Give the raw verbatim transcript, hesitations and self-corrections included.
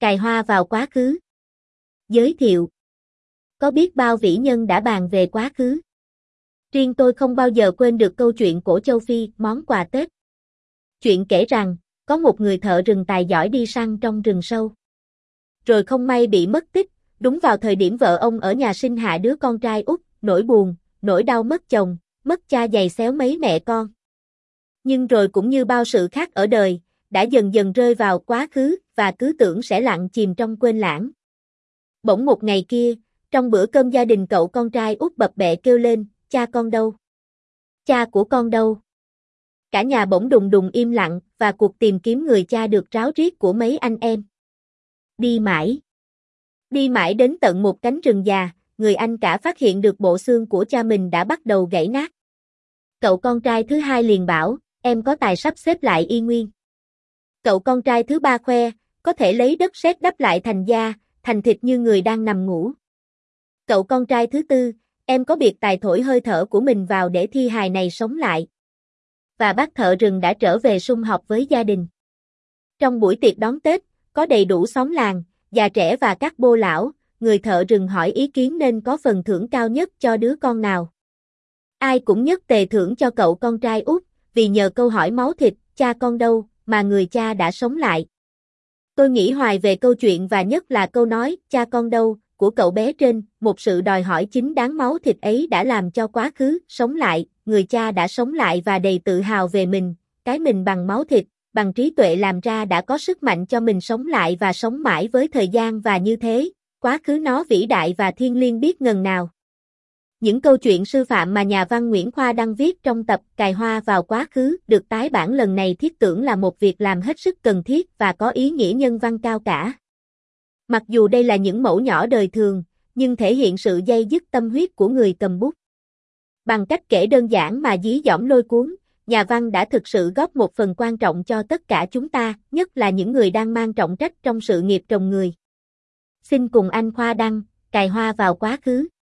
Cài hoa vào quá khứ. Giới thiệu. Có biết bao vĩ nhân đã bàn về quá khứ. Riêng tôi không bao giờ quên được câu chuyện cổ châu Phi, món quà Tết. Chuyện kể rằng, có một người thợ rừng tài giỏi đi săn trong rừng sâu. Rồi không may bị mất tích, đúng vào thời điểm vợ ông ở nhà sinh hạ đứa con trai út, nỗi buồn, nỗi đau mất chồng, mất cha giày xéo mấy mẹ con. Nhưng rồi cũng như bao sự khác ở đời, đã dần dần rơi vào quá khứ, và cứ tưởng sẽ lặng chìm trong quên lãng. Bỗng một ngày kia, trong bữa cơm gia đình cậu con trai út bập bẹ kêu lên, cha con đâu? Cha của con đâu? Cả nhà bỗng đùng đùng im lặng, và cuộc tìm kiếm người cha được ráo riết của mấy anh em. Đi mãi. Đi mãi đến tận một cánh rừng già, người anh cả phát hiện được bộ xương của cha mình đã bắt đầu gãy nát. Cậu con trai thứ hai liền bảo, em có tài sắp xếp lại y nguyên. Cậu con trai thứ ba khoe, có thể lấy đất sét đắp lại thành da, thành thịt như người đang nằm ngủ. Cậu con trai thứ tư, em có biệt tài thổi hơi thở của mình vào để thi hài này sống lại. Và bác thợ rừng đã trở về sum họp với gia đình. Trong buổi tiệc đón Tết, có đầy đủ xóm làng, già trẻ và các bô lão, người thợ rừng hỏi ý kiến nên có phần thưởng cao nhất cho đứa con nào. Ai cũng nhất tề thưởng cho cậu con trai út, vì nhờ câu hỏi máu thịt, cha con đâu, mà người cha đã sống lại. Tôi nghĩ hoài về câu chuyện và nhất là câu nói, cha con đâu, của cậu bé trên, một sự đòi hỏi chính đáng máu thịt ấy đã làm cho quá khứ, sống lại, người cha đã sống lại và đầy tự hào về mình, cái mình bằng máu thịt, bằng trí tuệ làm ra đã có sức mạnh cho mình sống lại và sống mãi với thời gian và như thế, quá khứ nó vĩ đại và thiêng liêng biết ngần nào. Những câu chuyện sư phạm mà nhà văn Nguyễn Khoa Đăng viết trong tập Cài hoa vào quá khứ được tái bản lần này thiết tưởng là một việc làm hết sức cần thiết và có ý nghĩa nhân văn cao cả. Mặc dù đây là những mẫu nhỏ đời thường, nhưng thể hiện sự day dứt tâm huyết của người cầm bút. Bằng cách kể đơn giản mà dí dỏm lôi cuốn, nhà văn đã thực sự góp một phần quan trọng cho tất cả chúng ta, nhất là những người đang mang trọng trách trong sự nghiệp trồng người. Xin cùng anh Khoa Đăng, Cài hoa vào quá khứ.